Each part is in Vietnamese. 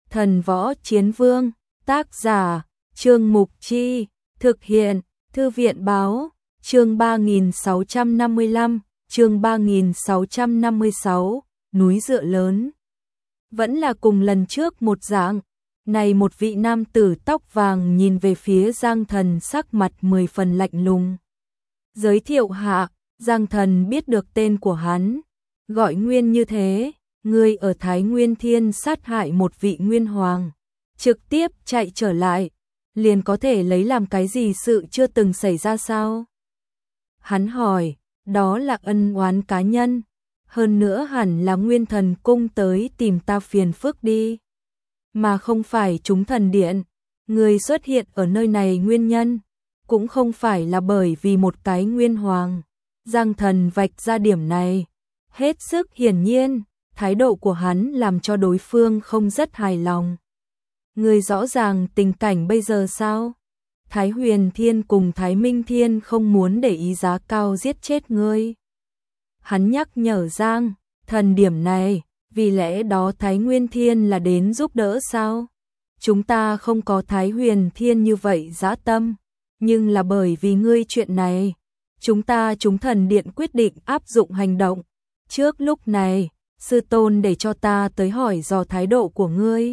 Thần Võ Chiến Vương, tác giả, Trương Mục Chi, thực hiện, Thư viện Báo, chương 3655, chương 3656, núi dựa lớn. Vẫn là cùng lần trước một dạng, này một vị nam tử tóc vàng nhìn về phía Giang Thần sắc mặt 10 phần lạnh lùng. Giới thiệu hạ, Giang Thần biết được tên của hắn, gọi Nguyên như thế, ngươi ở Thái Nguyên Thiên sát hại một vị Nguyên Hoàng, trực tiếp chạy trở lại, liền có thể lấy làm cái gì sự chưa từng xảy ra sao? Hắn hỏi, đó là ân oán cá nhân, hơn nữa hẳn là Nguyên Thần Cung tới tìm ta phiền phức đi, mà không phải chúng thần điện, người xuất hiện ở nơi này nguyên nhân, cũng không phải là bởi vì một cái Nguyên Hoàng. Giang Thần vạch ra điểm này, hết sức hiển nhiên, thái độ của hắn làm cho đối phương không rất hài lòng. Người rõ ràng tình cảnh bây giờ sao? Thái Huyền Thiên cùng Thái Minh Thiên không muốn để ý giá cao giết chết ngươi. Hắn nhắc nhở Giang Thần điểm này, vì lẽ đó Thái Nguyên Thiên là đến giúp đỡ sao? Chúng ta không có Thái Huyền Thiên như vậy dã tâm, nhưng là bởi vì ngươi chuyện này, chúng thần điện quyết định áp dụng hành động. Trước lúc này, sư tôn để cho ta tới hỏi dò thái độ của ngươi.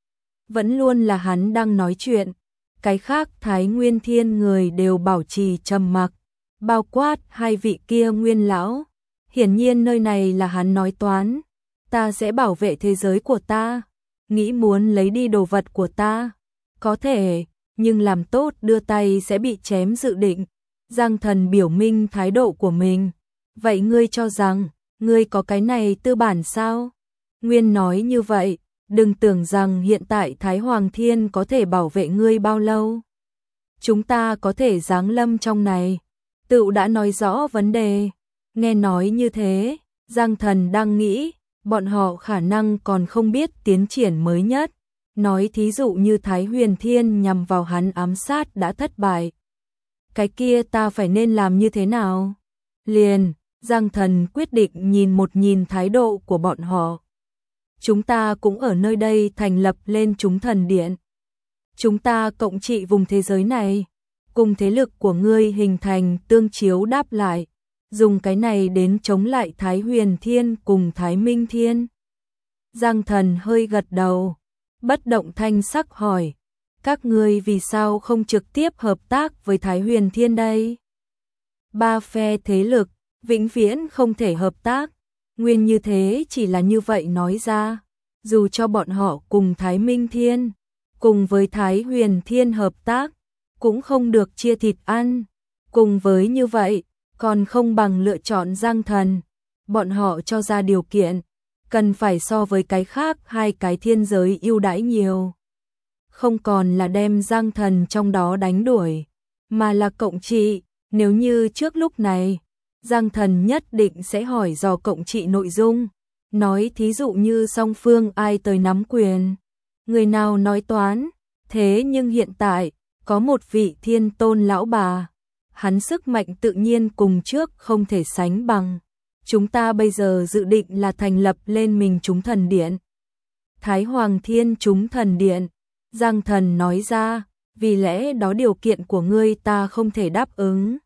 Vẫn luôn là hắn đang nói chuyện, cái khác Thái Nguyên Thiên người đều bảo trì trầm mặc, bao quát hai vị kia Nguyên lão. Hiển nhiên nơi này là hắn nói toán, ta sẽ bảo vệ thế giới của ta, nghĩ muốn lấy đi đồ vật của ta, có thể, nhưng làm tốt đưa tay sẽ bị chém dự định. Giang Thần biểu minh thái độ của mình, vậy ngươi cho rằng, ngươi có cái này tư bản sao? Nguyên nói như vậy, đừng tưởng rằng hiện tại Thái Hoàng Thiên có thể bảo vệ ngươi bao lâu. Chúng ta có thể giáng lâm trong này, tự đã nói rõ vấn đề. Nghe nói như thế, Giang Thần đang nghĩ, bọn họ khả năng còn không biết tiến triển mới nhất. Nói thí dụ như Thái Huyền Thiên nhằm vào hắn ám sát đã thất bại. Cái kia ta phải nên làm như thế nào? Liền, Giang Thần quyết định nhìn thái độ của bọn họ. Chúng ta cũng ở nơi đây thành lập lên chúng thần điện. Chúng ta cộng trị vùng thế giới này, cùng thế lực của ngươi hình thành tương chiếu đáp lại, dùng cái này đến chống lại Thái Huyền Thiên cùng Thái Minh Thiên. Giang Thần hơi gật đầu, bất động thanh sắc hỏi, các ngươi vì sao không trực tiếp hợp tác với Thái Huyền Thiên đây? Ba phe thế lực, vĩnh viễn không thể hợp tác, nguyên như thế chỉ là như vậy nói ra, dù cho bọn họ cùng Thái Minh Thiên, cùng với Thái Huyền Thiên hợp tác, cũng không được chia thịt ăn, cùng với như vậy, còn không bằng lựa chọn Giang Thần, bọn họ cho ra điều kiện, cần phải so với cái khác hai cái thiên giới ưu đãi nhiều. Không còn là đem Giang Thần trong đó đánh đuổi, mà là cộng trị, nếu như trước lúc này, Giang Thần nhất định sẽ hỏi dò cộng trị nội dung, nói thí dụ như song phương ai tới nắm quyền, người nào nói toán, thế nhưng hiện tại, có một vị thiên tôn lão bà, hắn sức mạnh tự nhiên cùng trước không thể sánh bằng. Chúng ta bây giờ dự định là thành lập lên mình chúng thần điện. Thái Hoàng Thiên chúng thần điện, Giang Thần nói ra, vì lẽ đó điều kiện của ngươi ta không thể đáp ứng.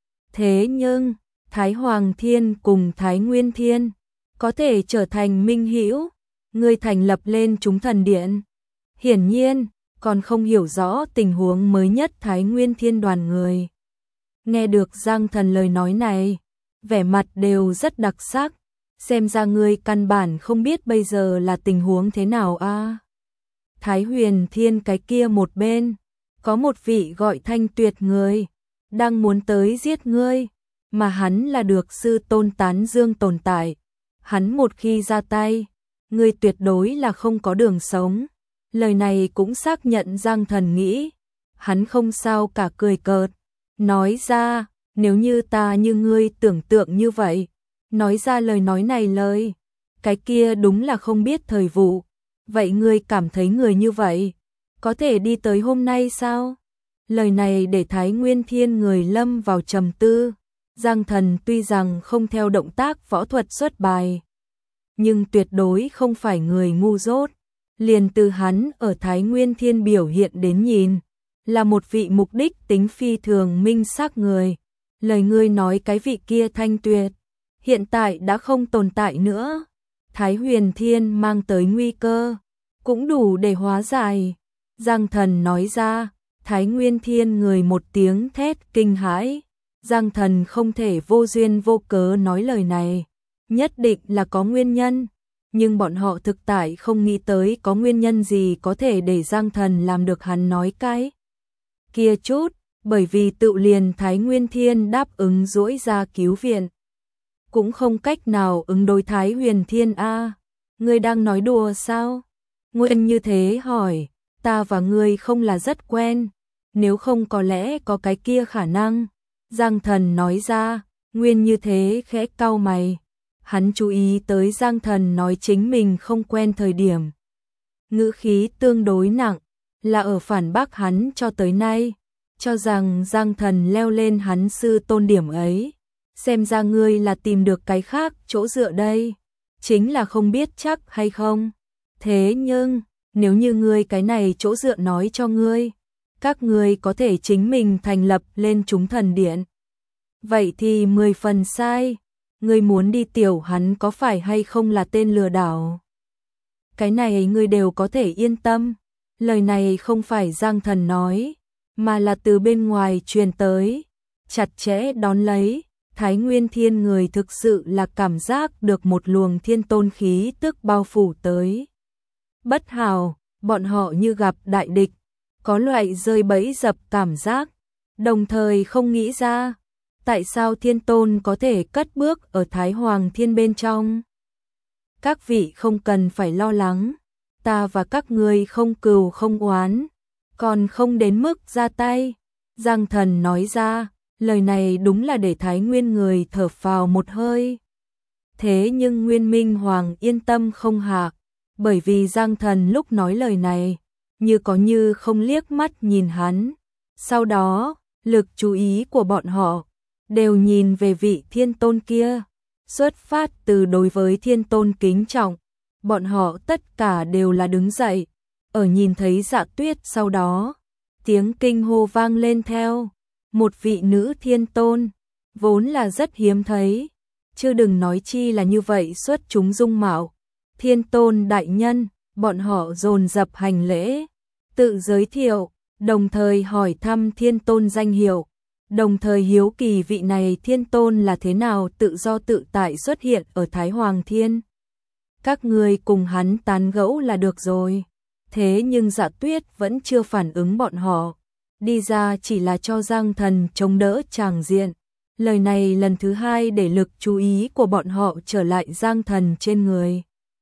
Thế nhưng, Thái Hoàng Thiên cùng Thái Nguyên Thiên, có thể trở thành minh hữu, ngươi thành lập lên chúng thần điện. Hiển nhiên, còn không hiểu rõ tình huống mới nhất Thái Nguyên Thiên đoàn người. Nghe được Giang Thần lời nói này, vẻ mặt đều rất đặc sắc, xem ra ngươi căn bản không biết bây giờ là tình huống thế nào a. Thái Huyền Thiên cái kia một bên, có một vị gọi Thanh Tuyệt người, đang muốn tới giết ngươi, mà hắn là được sư tôn tán dương tồn tại. Hắn một khi ra tay, ngươi tuyệt đối là không có đường sống. Lời này cũng xác nhận Giang Thần nghĩ, hắn không sao cả cười cợt, nói ra, nếu như ta như ngươi tưởng tượng như vậy, nói ra lời nói này lời, cái kia đúng là không biết thời vụ. Vậy ngươi cảm thấy người như vậy, có thể đi tới hôm nay sao? Lời này để Thái Nguyên Thiên người lâm vào trầm tư. Giang Thần tuy rằng không theo động tác võ thuật xuất bài, nhưng tuyệt đối không phải người ngu dốt. liền từ hắn ở Thái Nguyên Thiên biểu hiện đến nhìn, là một vị mục đích tính phi thường minh xác người. Lời ngươi nói cái vị kia Thanh Tuyệt, hiện tại đã không tồn tại nữa. Thái Huyền Thiên mang tới nguy cơ, cũng đủ để hóa giải. Giang Thần nói ra. Thái Nguyên Thiên người một tiếng thét kinh hãi. Giang Thần không thể vô duyên vô cớ nói lời này, nhất định là có nguyên nhân, nhưng bọn họ thực tại không nghĩ tới có nguyên nhân gì có thể để Giang Thần làm được hắn nói cái kia chút, bởi vì tự liền Thái Nguyên Thiên đáp ứng duỗi ra cứu viện, cũng không cách nào ứng đối Thái Huyền Thiên a. Ngươi đang nói đùa sao? Nguyên như thế hỏi, ta và ngươi không là rất quen, nếu không có lẽ có cái kia khả năng. Giang Thần nói ra. Nguyên như thế khẽ cau mày, hắn chú ý tới Giang Thần nói chính mình không quen thời điểm. Ngữ khí tương đối nặng, là ở phản bác hắn cho tới nay, cho rằng Giang Thần leo lên hắn sư tôn điểm ấy. Xem ra ngươi là tìm được cái khác chỗ dựa đây, chính là không biết chắc hay không. Thế nhưng, nếu như ngươi cái này chỗ dựa nói cho ngươi, các ngươi có thể chính mình thành lập lên chúng thần điện. Vậy thì 10 phần sai, ngươi muốn đi tiểu hắn có phải hay không là tên lừa đảo. Cái này ngươi đều có thể yên tâm, lời này không phải Giang Thần nói, mà là từ bên ngoài truyền tới, chặt chẽ đón lấy. Thái Nguyên Thiên người thực sự là cảm giác được một luồng thiên tôn khí tức bao phủ tới. Bất hảo, bọn họ như gặp đại địch, có loại rơi bẫy dập cảm giác, đồng thời không nghĩ ra, tại sao thiên tôn có thể cất bước ở Thái Hoàng Thiên bên trong. Các vị không cần phải lo lắng, ta và các ngươi không cừu không oán, còn không đến mức ra tay. Giang Thần nói ra, lời này đúng là để Thái Nguyên người thở phào một hơi. Thế nhưng Nguyên Minh Hoàng yên tâm không hạ, bởi vì Giang Thần lúc nói lời này, như có như không liếc mắt nhìn hắn. Sau đó, lực chú ý của bọn họ đều nhìn về vị thiên tôn kia, xuất phát từ đối với thiên tôn kính trọng. Bọn họ tất cả đều là đứng dậy, ở nhìn thấy Dạ Tuyết sau đó, tiếng kinh hô vang lên theo. Một vị nữ thiên tôn, vốn là rất hiếm thấy, chứ đừng nói chi là như vậy xuất chúng dung mạo. Thiên tôn đại nhân, bọn họ dồn dập hành lễ, tự giới thiệu, đồng thời hỏi thăm thiên tôn danh hiệu, đồng thời hiếu kỳ vị này thiên tôn là thế nào tự do tự tại xuất hiện ở Thái Hoàng Thiên. Các người cùng hắn tán gẫu là được rồi. Thế nhưng Dạ Tuyết vẫn chưa phản ứng bọn họ, đi ra chỉ là cho Giang Thần chống đỡ tràng diện. Lời này lần thứ hai để lực chú ý của bọn họ trở lại Giang Thần trên người.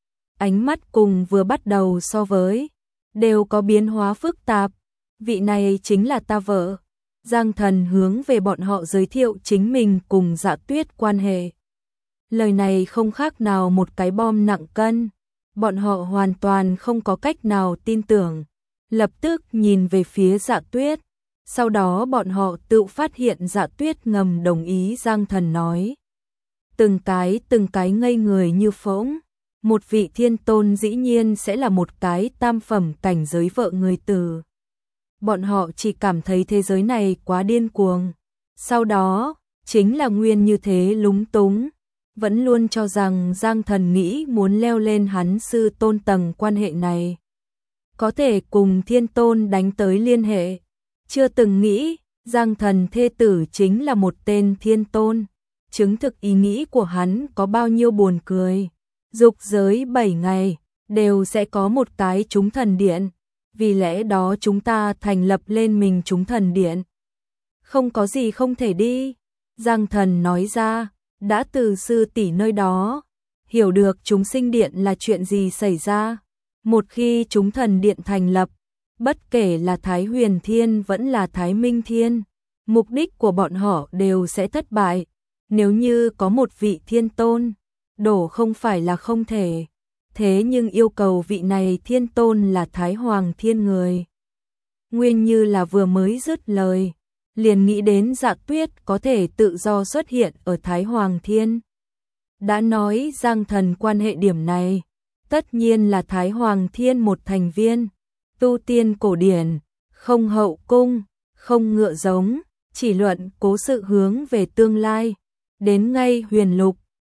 Ánh mắt cùng vừa bắt đầu so với, đều có biến hóa phức tạp. Vị này chính là ta vợ. Giang Thần hướng về bọn họ giới thiệu chính mình cùng Dạ Tuyết quan hệ. Lời này không khác nào một cái bom nặng cân. Bọn họ hoàn toàn không có cách nào tin tưởng. Lập tức nhìn về phía Dạ Tuyết. Sau đó bọn họ tự phát hiện Dạ Tuyết ngầm đồng ý Giang Thần nói. Từng cái ngây người như phỗng. Một vị thiên tôn dĩ nhiên sẽ là một cái tam phẩm cảnh giới vợ người tử. Bọn họ chỉ cảm thấy thế giới này quá điên cuồng. Sau đó, chính là Nguyên như thế lúng túng. Vẫn luôn cho rằng Giang Thần nghĩ muốn leo lên hắn sư tôn tầng quan hệ này, có thể cùng thiên tôn đánh tới liên hệ. Chưa từng nghĩ, Giang Thần thê tử chính là một tên thiên tôn. Chứng thực ý nghĩ của hắn có bao nhiêu buồn cười. Dục giới 7 ngày, đều sẽ có một cái chúng thần điện. Vì lẽ đó chúng ta thành lập lên mình chúng thần điện. Không có gì không thể đi. Giang Thần nói ra, đã từ sư tỷ nơi đó, hiểu được chúng sinh điện là chuyện gì xảy ra. Một khi chúng thần điện thành lập, bất kể là Thái Huyền Thiên vẫn là Thái Minh Thiên, mục đích của bọn họ đều sẽ thất bại. Nếu như có một vị thiên tôn, đổ không phải là không thể. Thế nhưng yêu cầu vị này thiên tôn là Thái Hoàng Thiên người. Nguyên như là vừa mới dứt lời, liền nghĩ đến Dạ Tuyết có thể tự do xuất hiện ở Thái Hoàng Thiên. Đã nói Giang Thần quan hệ điểm này, tất nhiên là Thái Hoàng Thiên một thành viên, tu tiên cổ điển, không hậu cung, không ngựa giống, chỉ luận cố sự hướng về tương lai, đến ngay huyền lục,